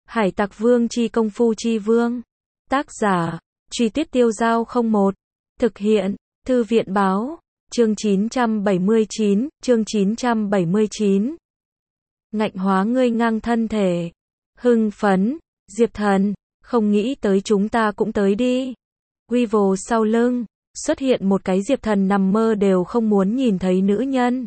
Hải Tặc Vương chi công phu chi vương. Tác giả, Truy Tuyết Tiêu Dao 01. Thực hiện, Thư viện báo. Chương 979, chương 979. Ngạnh hóa ngươi ngang thân thể. Hưng phấn, Diệp Thần, không nghĩ tới chúng ta cũng tới đi. Weevil sau lưng, xuất hiện một cái Diệp Thần nằm mơ đều không muốn nhìn thấy nữ nhân.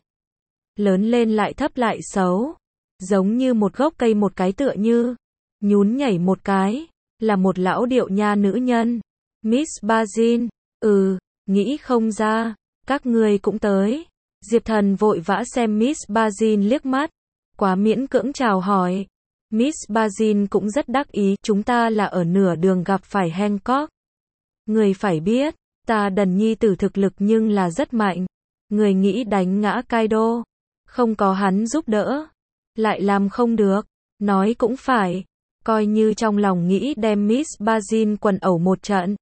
Lớn lên lại thấp lại xấu. Giống như một gốc cây một cái tựa như. Nhún nhảy một cái, là một lão điệu nha nữ nhân. Miss Bazin, nghĩ không ra, các ngươi cũng tới. Diệp Thần vội vã xem Miss Bazin liếc mắt, quá miễn cưỡng chào hỏi. Miss Bazin cũng rất đắc ý, chúng ta là ở nửa đường gặp phải Hancock. Người phải biết, ta đần nhi tử thực lực nhưng là rất mạnh. Người nghĩ đánh ngã Kaido, không có hắn giúp đỡ, lại làm không được. Nói cũng phải, coi như trong lòng nghĩ đem Miss Bazin quần ẩu một trận.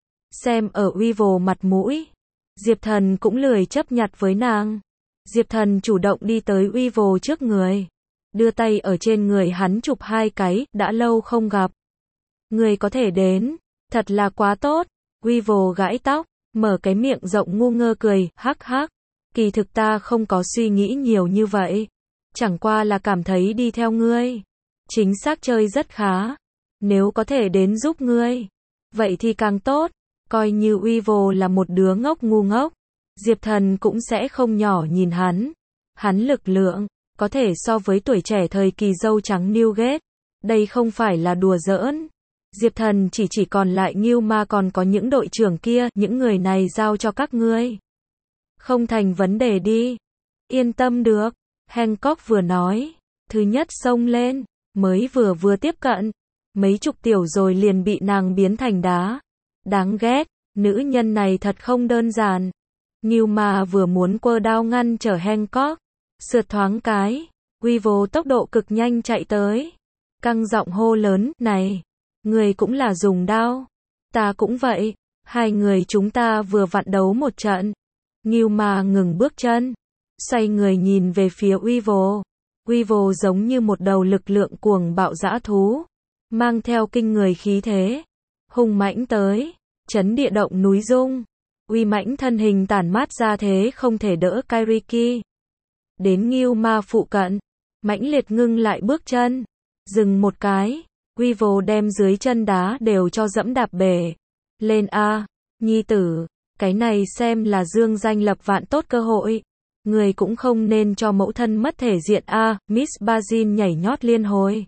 Xem ở Weevil mặt mũi, Diệp Thần cũng lười chấp nhặt với nàng. Diệp Thần chủ động đi tới Weevil trước người, đưa tay ở trên người hắn chụp hai cái, đã lâu không gặp. Người có thể đến, thật là quá tốt. Weevil gãi tóc, mở cái miệng rộng ngu ngơ cười, hắc hắc. Kỳ thực ta không có suy nghĩ nhiều như vậy. Chẳng qua là cảm thấy đi theo ngươi, chính xác chơi rất khá. Nếu có thể đến giúp ngươi, vậy thì càng tốt. Coi như Weevil là một đứa ngốc ngu ngốc, Diệp Thần cũng sẽ không nhỏ nhìn hắn. Hắn lực lượng, có thể so với tuổi trẻ thời kỳ dâu trắng Newgate. Đây không phải là đùa giỡn. Diệp Thần chỉ còn lại Ngưu Ma còn có những đội trưởng kia, những người này giao cho các ngươi. Không thành vấn đề đi. Yên tâm được. Hancock vừa nói, thứ nhất xông lên, mới vừa tiếp cận, mấy chục tiểu rồi liền bị nàng biến thành đá. Đáng ghét, nữ nhân này thật không đơn giản. Ngưu Ma vừa muốn quơ đao ngăn trở Hancock, sượt thoáng cái, Weevil tốc độ cực nhanh chạy tới, căng giọng hô lớn, này, người cũng là dùng đao, ta cũng vậy, hai người chúng ta vừa vặn đấu một trận. Ngưu Ma ngừng bước chân, xoay người nhìn về phía Weevil. Weevil giống như một đầu lực lượng cuồng bạo dã thú, mang theo kinh người khí thế, hung mãnh tới, chấn địa động núi rung. Uy mãnh thân hình tản mát ra thế không thể đỡ Kairiki. Đến Ngưu Ma phụ cận, mãnh liệt ngưng lại bước chân, dừng một cái, Weevil đem dưới chân đá đều cho dẫm đạp bể. Lên a, nhi tử, cái này xem là dương danh lập vạn tốt cơ hội. Người cũng không nên cho mẫu thân mất thể diện a. Miss Bazin nhảy nhót liên hồi.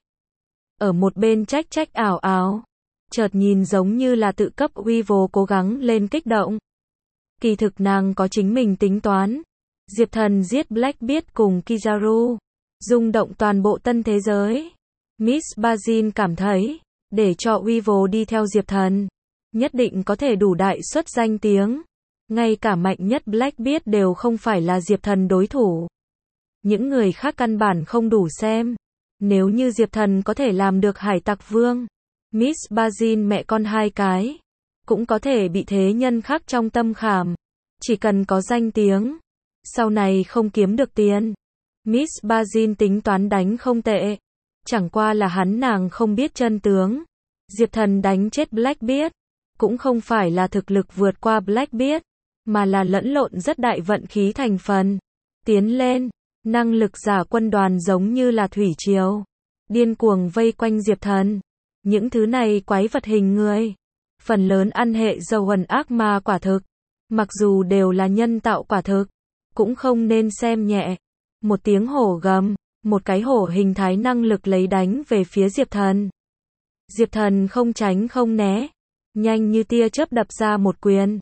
Ở một bên trách ảo ảo. Chợt nhìn giống như là tự cấp. Weevil cố gắng lên kích động. Kỳ thực nàng có chính mình tính toán. Diệp Thần giết Blackbeard cùng Kizaru, rung động toàn bộ tân thế giới. Miss Bazin cảm thấy, để cho Weevil đi theo Diệp Thần, nhất định có thể đủ đại xuất danh tiếng. Ngay cả mạnh nhất Blackbeard đều không phải là Diệp Thần đối thủ. Những người khác căn bản không đủ xem. Nếu như Diệp Thần có thể làm được Hải Tặc Vương, Miss Bazin mẹ con hai cái, cũng có thể bị thế nhân khác trong tâm khảm. Chỉ cần có danh tiếng, sau này không kiếm được tiền. Miss Bazin tính toán đánh không tệ. Chẳng qua là nàng không biết chân tướng. Diệp Thần đánh chết Blackbeard, cũng không phải là thực lực vượt qua Blackbeard, mà là lẫn lộn rất đại vận khí thành phần. Tiến lên, năng lực giả quân đoàn giống như là thủy triều, điên cuồng vây quanh Diệp Thần. Những thứ này quái vật hình người, phần lớn ăn hệ dầu hần ác ma quả thực. Mặc dù đều là nhân tạo quả thực, cũng không nên xem nhẹ. Một tiếng hổ gầm, một cái hổ hình thái năng lực lấy đánh về phía Diệp Thần. Diệp Thần không tránh không né, nhanh như tia chớp đập ra một quyền.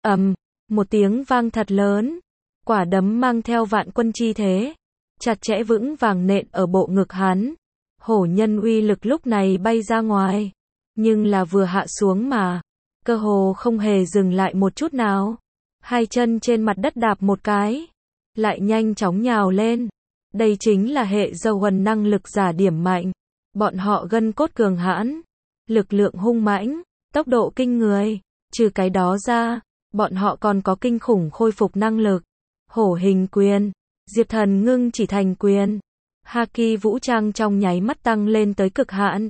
Một tiếng vang thật lớn, quả đấm mang theo vạn quân chi thế, chặt chẽ vững vàng nện ở bộ ngực hắn. Hổ nhân uy lực lúc này bay ra ngoài, nhưng là vừa hạ xuống mà, cơ hồ không hề dừng lại một chút nào. Hai chân trên mặt đất đạp một cái, lại nhanh chóng nhào lên. Đây chính là hệ dầu hần năng lực giả điểm mạnh. Bọn họ gân cốt cường hãn, lực lượng hung mãnh, tốc độ kinh người. Trừ cái đó ra, bọn họ còn có kinh khủng khôi phục năng lực. Hổ hình quyền, Diệp Thần ngưng chỉ thành quyền. Haki vũ trang trong nháy mắt tăng lên tới cực hạn.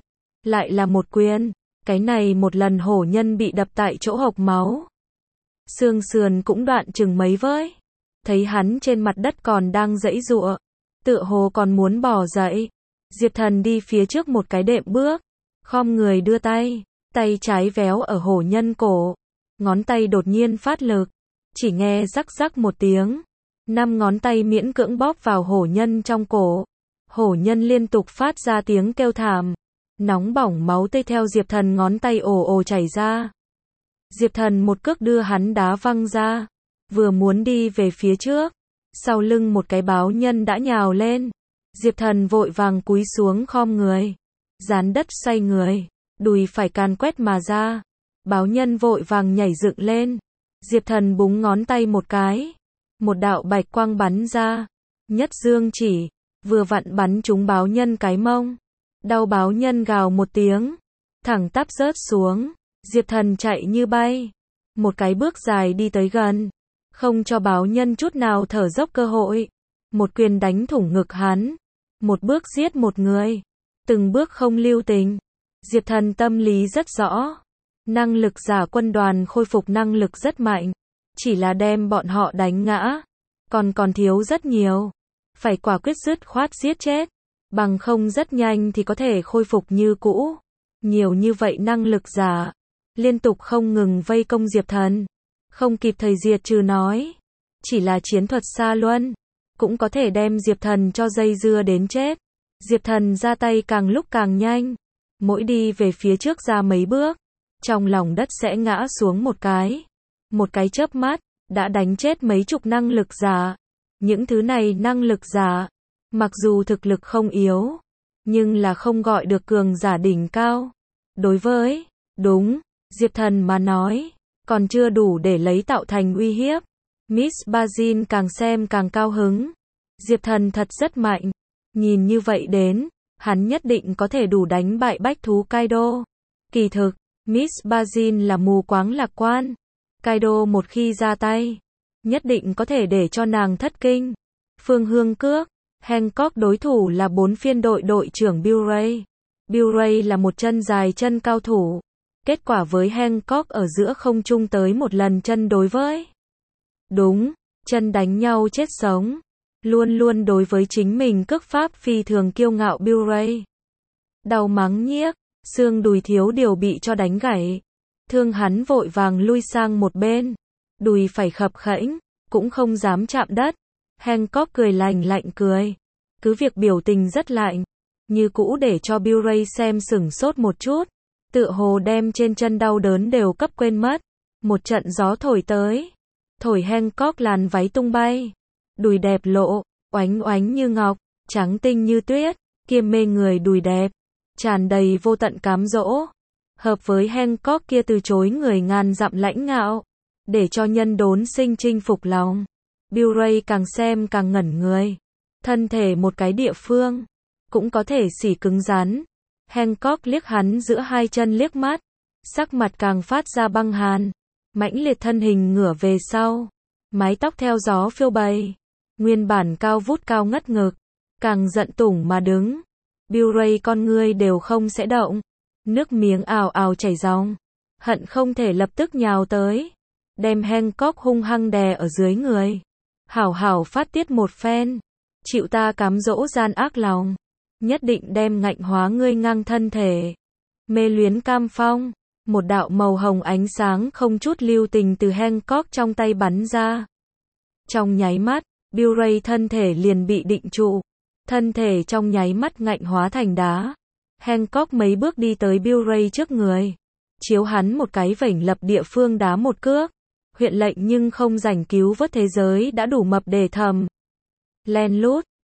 lại là một quyền. Cái này một lần hổ nhân bị đập tại chỗ hộc máu. Xương sườn cũng đoạn chừng mấy với. Thấy hắn trên mặt đất còn đang giãy giụa, tựa hồ còn muốn bò dậy. Diệp Thần đi phía trước một cái đệm bước, khom người đưa tay, tay trái véo ở hổ nhân cổ. Ngón tay đột nhiên phát lực, chỉ nghe rắc rắc một tiếng. 5 ngón tay miễn cưỡng bóp vào hổ nhân trong cổ. Hổ nhân liên tục phát ra tiếng kêu thảm. Nóng bỏng máu tươi theo Diệp Thần ngón tay ồ ồ chảy ra. Diệp Thần một cước đưa hắn đá văng ra. Vừa muốn đi về phía trước, sau lưng một cái báo nhân đã nhào lên. Diệp Thần vội vàng cúi xuống khom người, dán đất xoay người, đùi phải càn quét mà ra. Báo nhân vội vàng nhảy dựng lên. Diệp Thần búng ngón tay một cái, một đạo bạch quang bắn ra. Nhất dương chỉ, vừa vặn bắn trúng báo nhân cái mông. Đau báo nhân gào một tiếng, thẳng tắp rớt xuống. Diệp Thần chạy như bay, một cái bước dài đi tới gần, không cho báo nhân chút nào thở dốc cơ hội. Một quyền đánh thủng ngực hắn, một bước giết một người, từng bước không lưu tình. Diệp Thần tâm lý rất rõ, năng lực giả quân đoàn khôi phục năng lực rất mạnh, chỉ là đem bọn họ đánh ngã, còn thiếu rất nhiều, phải quả quyết dứt khoát giết chết, bằng không rất nhanh thì có thể khôi phục như cũ. Nhiều như vậy năng lực giả, liên tục không ngừng vây công Diệp Thần, không kịp thời diệt trừ nói, chỉ là chiến thuật xa luân, cũng có thể đem Diệp Thần cho dây dưa đến chết. Diệp Thần ra tay càng lúc càng nhanh, mỗi đi về phía trước ra mấy bước, trong lòng đất sẽ ngã xuống một cái chớp mắt, đã đánh chết mấy chục năng lực giả. Những thứ này năng lực giả, mặc dù thực lực không yếu, nhưng là không gọi được cường giả đỉnh cao. Đối với, Diệp Thần mà nói, còn chưa đủ để lấy tạo thành uy hiếp. Miss Bazin càng xem càng cao hứng. Diệp Thần thật rất mạnh. Nhìn như vậy đến, hắn nhất định có thể đủ đánh bại bách thú Kaido. Kỳ thực, Miss Bazin là mù quáng lạc quan. Kaido một khi ra tay, nhất định có thể để cho nàng thất kinh. Phương Hương Cước, Hancock đối thủ là 4 phiên đội trưởng Buray. Buray là một chân dài chân cao thủ. Kết quả với Hancock ở giữa không trung tới một lần chân đối với. Chân đánh nhau chết sống. Luôn luôn đối với chính mình cước pháp phi thường kiêu ngạo Buray. Đau mắng nhiếc, xương đùi thiếu điều bị cho đánh gãy. Thương hắn vội vàng lui sang một bên. Đùi phải khập khẽnh, cũng không dám chạm đất. Hancock cười lạnh cười. Cứ việc biểu tình rất lạnh, như cũ để cho Buray xem sửng sốt một chút. Tựa hồ đem trên chân đau đớn đều cấp quên mất. Một trận gió thổi tới, thổi Hancock làn váy tung bay. Đùi đẹp lộ, oánh oánh như ngọc, trắng tinh như tuyết, kiêm mê người đùi đẹp, tràn đầy vô tận cám dỗ. Hợp với Hancock kia từ chối người ngàn dặm lãnh ngạo, để cho nhân đốn sinh chinh phục lòng. Buray càng xem càng ngẩn người. Thân thể một cái địa phương, cũng có thể xỉ cứng rắn. Hancock liếc hắn giữa hai chân liếc mắt, sắc mặt càng phát ra băng hàn, mãnh liệt thân hình ngửa về sau, mái tóc theo gió phiêu bày, nguyên bản cao vút cao ngất ngực, càng giận tủng mà đứng. Buray con ngươi đều không sẽ động, nước miếng ào ào chảy ròng, hận không thể lập tức nhào tới, đem Hancock hung hăng đè ở dưới người, hảo hảo phát tiết một phen, chịu ta cám dỗ gian ác lòng, nhất định đem ngạnh hóa ngươi ngang thân thể. Mê luyến cam phong, một đạo màu hồng ánh sáng không chút lưu tình từ Hancock trong tay bắn ra. Trong nháy mắt, Buray thân thể liền bị định trụ, thân thể trong nháy mắt ngạnh hóa thành đá. Hancock mấy bước đi tới Buray trước người, chiếu hắn một cái vểnh lập địa phương đá một cước. Huyện lệnh nhưng không rảnh cứu vớt thế giới đã đủ mập để thầm. Len lút,